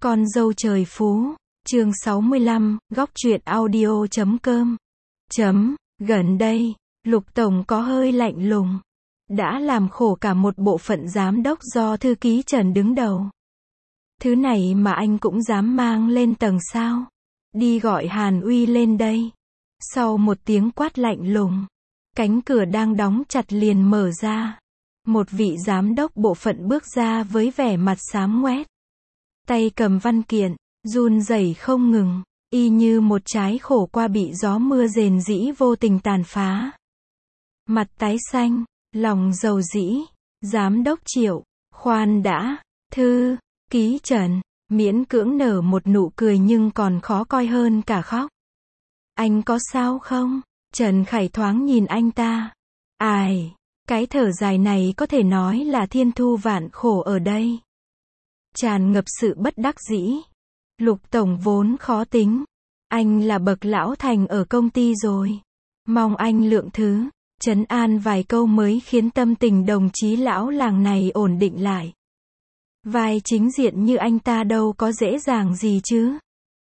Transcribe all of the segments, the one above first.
Con dâu trời phú, chương 65, góc truyện audio.com. Gần đây, Lục Tổng có hơi lạnh lùng. Đã làm khổ cả một bộ phận giám đốc do thư ký Trần đứng đầu. Thứ này mà anh cũng dám mang lên tầng sao? Đi gọi Hàn Uy lên đây. Sau một tiếng quát lạnh lùng, cánh cửa đang đóng chặt liền mở ra. Một vị giám đốc bộ phận bước ra với vẻ mặt xám ngoét. Tay cầm văn kiện, run rẩy không ngừng, y như một trái khổ qua bị gió mưa rền rĩ vô tình tàn phá. Mặt tái xanh, lòng dầu dĩ, giám đốc Triệu, khoan đã, thư ký Trần, miễn cưỡng nở một nụ cười nhưng còn khó coi hơn cả khóc. Anh có sao không? Trần Khải thoáng nhìn anh ta. Ai, cái thở dài này có thể nói là thiên thu vạn khổ ở đây. Tràn ngập sự bất đắc dĩ. Lục Tổng vốn khó tính. Anh là bậc lão thành ở công ty rồi. Mong anh lượng thứ, trấn an vài câu mới khiến tâm tình đồng chí lão làng này ổn định lại. Vai chính diện như anh ta đâu có dễ dàng gì chứ.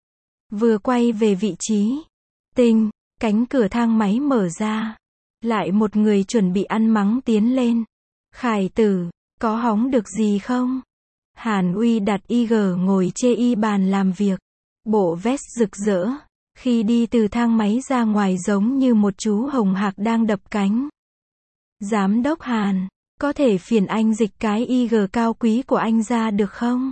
Vừa quay về vị trí, cánh cửa thang máy mở ra. Lại một người chuẩn bị ăn mắng tiến lên. Khải tử, có hóng được gì không? Hàn Uy đặt IG ngồi chê y bàn làm việc. Bộ vest rực rỡ. Khi đi từ thang máy ra ngoài giống như một chú hồng hạc đang đập cánh. Giám đốc Hàn, có thể phiền anh dịch cái IG cao quý của anh ra được không?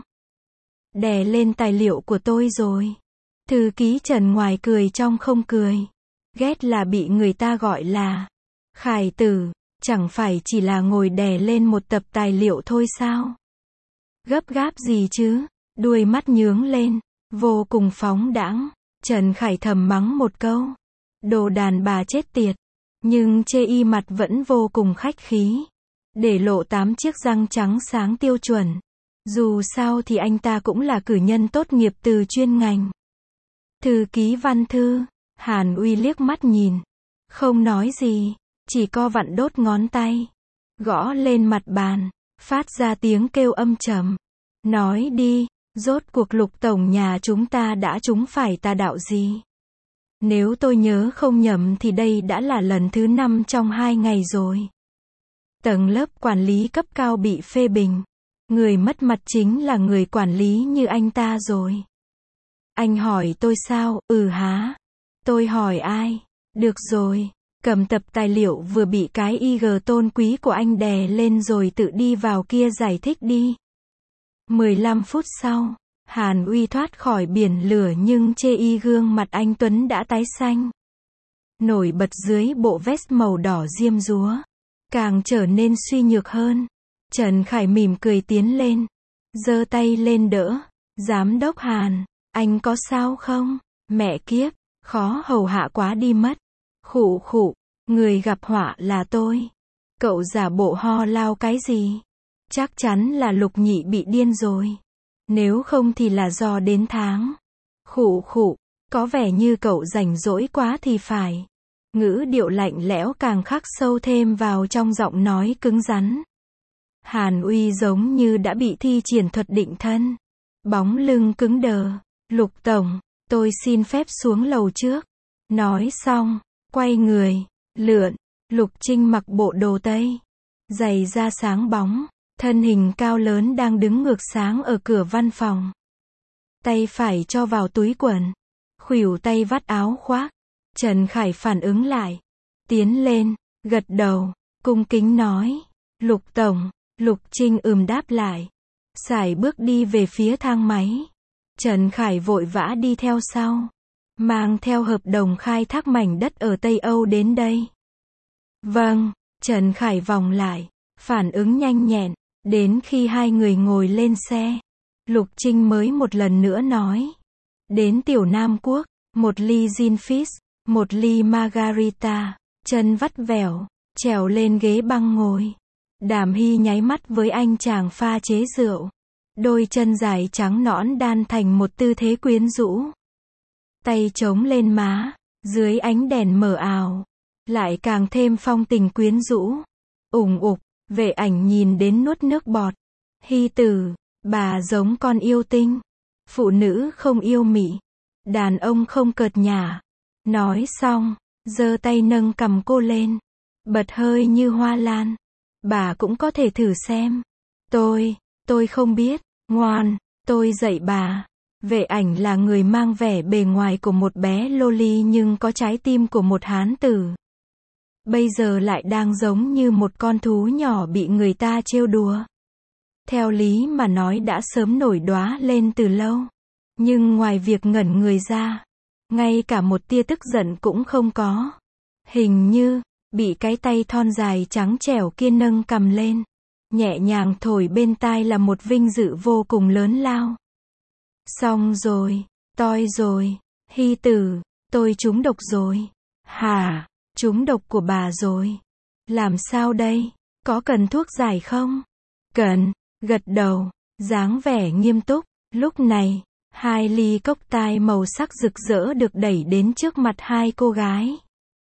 Đè lên tài liệu của tôi rồi. Thư ký Trần ngoài cười trong không cười. Ghét là bị người ta gọi là Khải tử, chẳng phải chỉ là ngồi đè lên một tập tài liệu thôi sao? Gấp gáp gì chứ? Đuôi mắt nhướng lên, vô cùng phóng đãng. Trần Khải thầm mắng một câu. Đồ đàn bà chết tiệt. Nhưng chê y mặt vẫn vô cùng khách khí. Để lộ 8 chiếc răng trắng sáng tiêu chuẩn. Dù sao thì anh ta cũng là cử nhân tốt nghiệp từ chuyên ngành. Thư ký Văn Thư, Hàn Uy liếc mắt nhìn. Không nói gì, chỉ co vặn đốt ngón tay. Gõ lên mặt bàn, phát ra tiếng kêu âm trầm. Nói đi, rốt cuộc Lục Tổng nhà chúng ta đã trúng phải tà đạo gì? Nếu tôi nhớ không nhầm thì đây đã là lần thứ 5 trong 2 ngày rồi. Tầng lớp quản lý cấp cao bị phê bình. Người mất mặt chính là người quản lý như anh ta rồi. Anh hỏi tôi sao? Hả? Tôi hỏi ai? Được rồi, cầm tập tài liệu vừa bị cái IG tôn quý của anh đè lên rồi tự đi vào kia giải thích đi. 15 phút sau, Hàn Uy thoát khỏi biển lửa nhưng chê y gương mặt anh Tuấn đã tái xanh. Nổi bật dưới bộ vest màu đỏ diêm dúa. Càng trở nên suy nhược hơn. Trần Khải mỉm cười tiến lên. Giơ tay lên đỡ. Giám đốc Hàn, anh có sao không? Mẹ kiếp, khó hầu hạ quá đi mất. Khụ khụ, người gặp họa là tôi. Cậu giả bộ ho lao cái gì? Chắc chắn là Lục Nhị bị điên rồi. Nếu không thì là do đến tháng. Khụ khụ, có vẻ như cậu rảnh rỗi quá thì phải. Ngữ điệu lạnh lẽo càng khắc sâu thêm vào trong giọng nói cứng rắn. Hàn Uy giống như đã bị thi triển thuật định thân. Bóng lưng cứng đờ. Lục Tổng, tôi xin phép xuống lầu trước. Nói xong, quay người, lượn. Lục Trinh mặc bộ đồ tây. Giày da sáng bóng. Thân hình cao lớn đang đứng ngược sáng ở cửa văn phòng. Tay phải cho vào túi quần. Khuỷu tay vắt áo khoác. Trần Khải phản ứng lại. Tiến lên, gật đầu, cung kính nói. Lục Tổng, Lục Trinh đáp lại. Sải bước đi về phía thang máy. Trần Khải vội vã đi theo sau. Mang theo hợp đồng khai thác mảnh đất ở Tây Âu đến đây. Vâng, Trần Khải vòng lại. Phản ứng nhanh nhẹn. Đến khi hai người ngồi lên xe. Lục Trinh mới một lần nữa nói. Đến Tiểu Nam Quốc, một ly gin fizz, một ly margarita, chân vắt vẻo, trèo lên ghế băng ngồi. Đàm Hy nháy mắt với anh chàng pha chế rượu. Đôi chân dài trắng nõn đan thành một tư thế quyến rũ. Tay chống lên má, dưới ánh đèn mờ ảo. Lại càng thêm phong tình quyến rũ. Ủng ục, Vệ Ảnh nhìn đến nuốt nước bọt. Hy tử, bà giống con yêu tinh. Phụ nữ không yêu mị. Đàn ông không cợt nhả. Nói xong, giơ tay nâng cằm cô lên. Bật hơi như hoa lan. Bà cũng có thể thử xem. Tôi không biết. Ngoan, tôi dạy bà. Vệ Ảnh là người mang vẻ bề ngoài của một bé loli nhưng có trái tim của một hán tử. Bây giờ lại đang giống như một con thú nhỏ bị người ta trêu đùa. Theo lý mà nói đã sớm nổi đóa lên từ lâu. Nhưng ngoài việc ngẩn người ra, ngay cả một tia tức giận cũng không có. Hình như, bị cái tay thon dài trắng trẻo kia nâng cầm lên. Nhẹ nhàng thổi bên tai là một vinh dự vô cùng lớn lao. Xong rồi, toi rồi, Hy tử, tôi trúng độc rồi. Hả, trúng độc của bà rồi. Làm sao đây, có cần thuốc giải không? Cần, gật đầu, dáng vẻ nghiêm túc. Lúc này, 2 ly cốc tai màu sắc rực rỡ được đẩy đến trước mặt hai cô gái.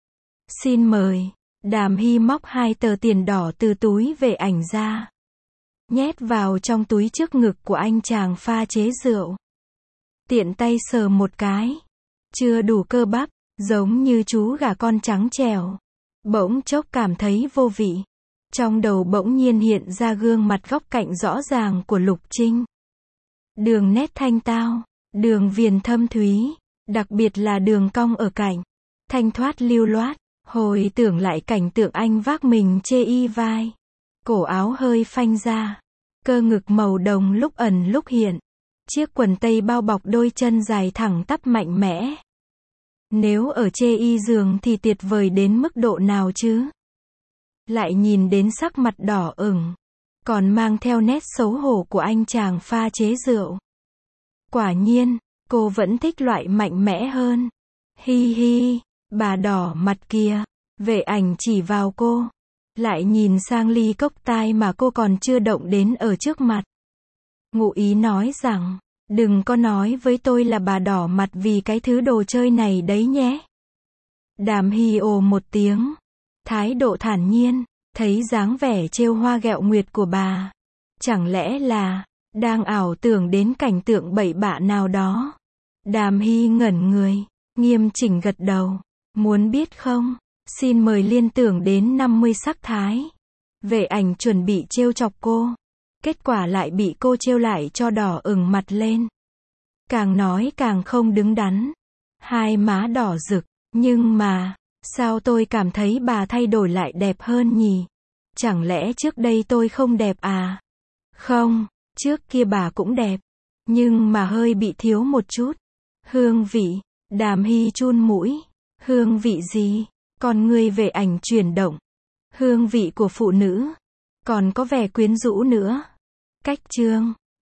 Xin mời. Đàm Hy móc 2 tờ tiền đỏ từ túi Vệ Ảnh ra. Nhét vào trong túi trước ngực của anh chàng pha chế rượu. Tiện tay sờ một cái. Chưa đủ cơ bắp, giống như chú gà con trắng trẻo. Bỗng chốc cảm thấy vô vị. Trong đầu bỗng nhiên hiện ra gương mặt góc cạnh rõ ràng của Lục Trinh. Đường nét thanh tao, đường viền thâm thúy, đặc biệt là đường cong ở cạnh. Thanh thoát lưu loát. Hồi tưởng lại cảnh tượng anh vác mình chê y vai. Cổ áo hơi phanh ra. Cơ ngực màu đồng lúc ẩn lúc hiện. Chiếc quần tây bao bọc đôi chân dài thẳng tắp mạnh mẽ. Nếu ở chê y giường thì tuyệt vời đến mức độ nào chứ? Lại nhìn đến sắc mặt đỏ ửng. Còn mang theo nét xấu hổ của anh chàng pha chế rượu. Quả nhiên, cô vẫn thích loại mạnh mẽ hơn. Hi hi. Bà đỏ mặt kìa. Vệ Ảnh chỉ vào cô. Lại nhìn sang ly cốc tai mà cô còn chưa động đến ở trước mặt. Ngụ ý nói rằng, đừng có nói với tôi là bà đỏ mặt vì cái thứ đồ chơi này đấy nhé. Đàm Hy ồ một tiếng. Thái độ thản nhiên. Thấy dáng vẻ trêu hoa ghẹo nguyệt của bà. Chẳng lẽ là, đang ảo tưởng đến cảnh tượng bậy bạ nào đó. Đàm Hy ngẩn người. Nghiêm chỉnh gật đầu. Muốn biết không? Xin mời liên tưởng đến 50 sắc thái. Vệ Ảnh chuẩn bị trêu chọc cô. Kết quả lại bị cô trêu lại cho đỏ ửng mặt lên. Càng nói càng không đứng đắn. Hai má đỏ rực. Nhưng mà, sao tôi cảm thấy bà thay đổi lại đẹp hơn nhỉ? Chẳng lẽ trước đây tôi không đẹp à? Không, trước kia bà cũng đẹp. Nhưng mà hơi bị thiếu một chút. Hương vị. Đàm Hy chun mũi. Hương vị gì? Con người Vệ Ảnh chuyển động. Hương vị của phụ nữ. Còn có vẻ quyến rũ nữa. Cách chương.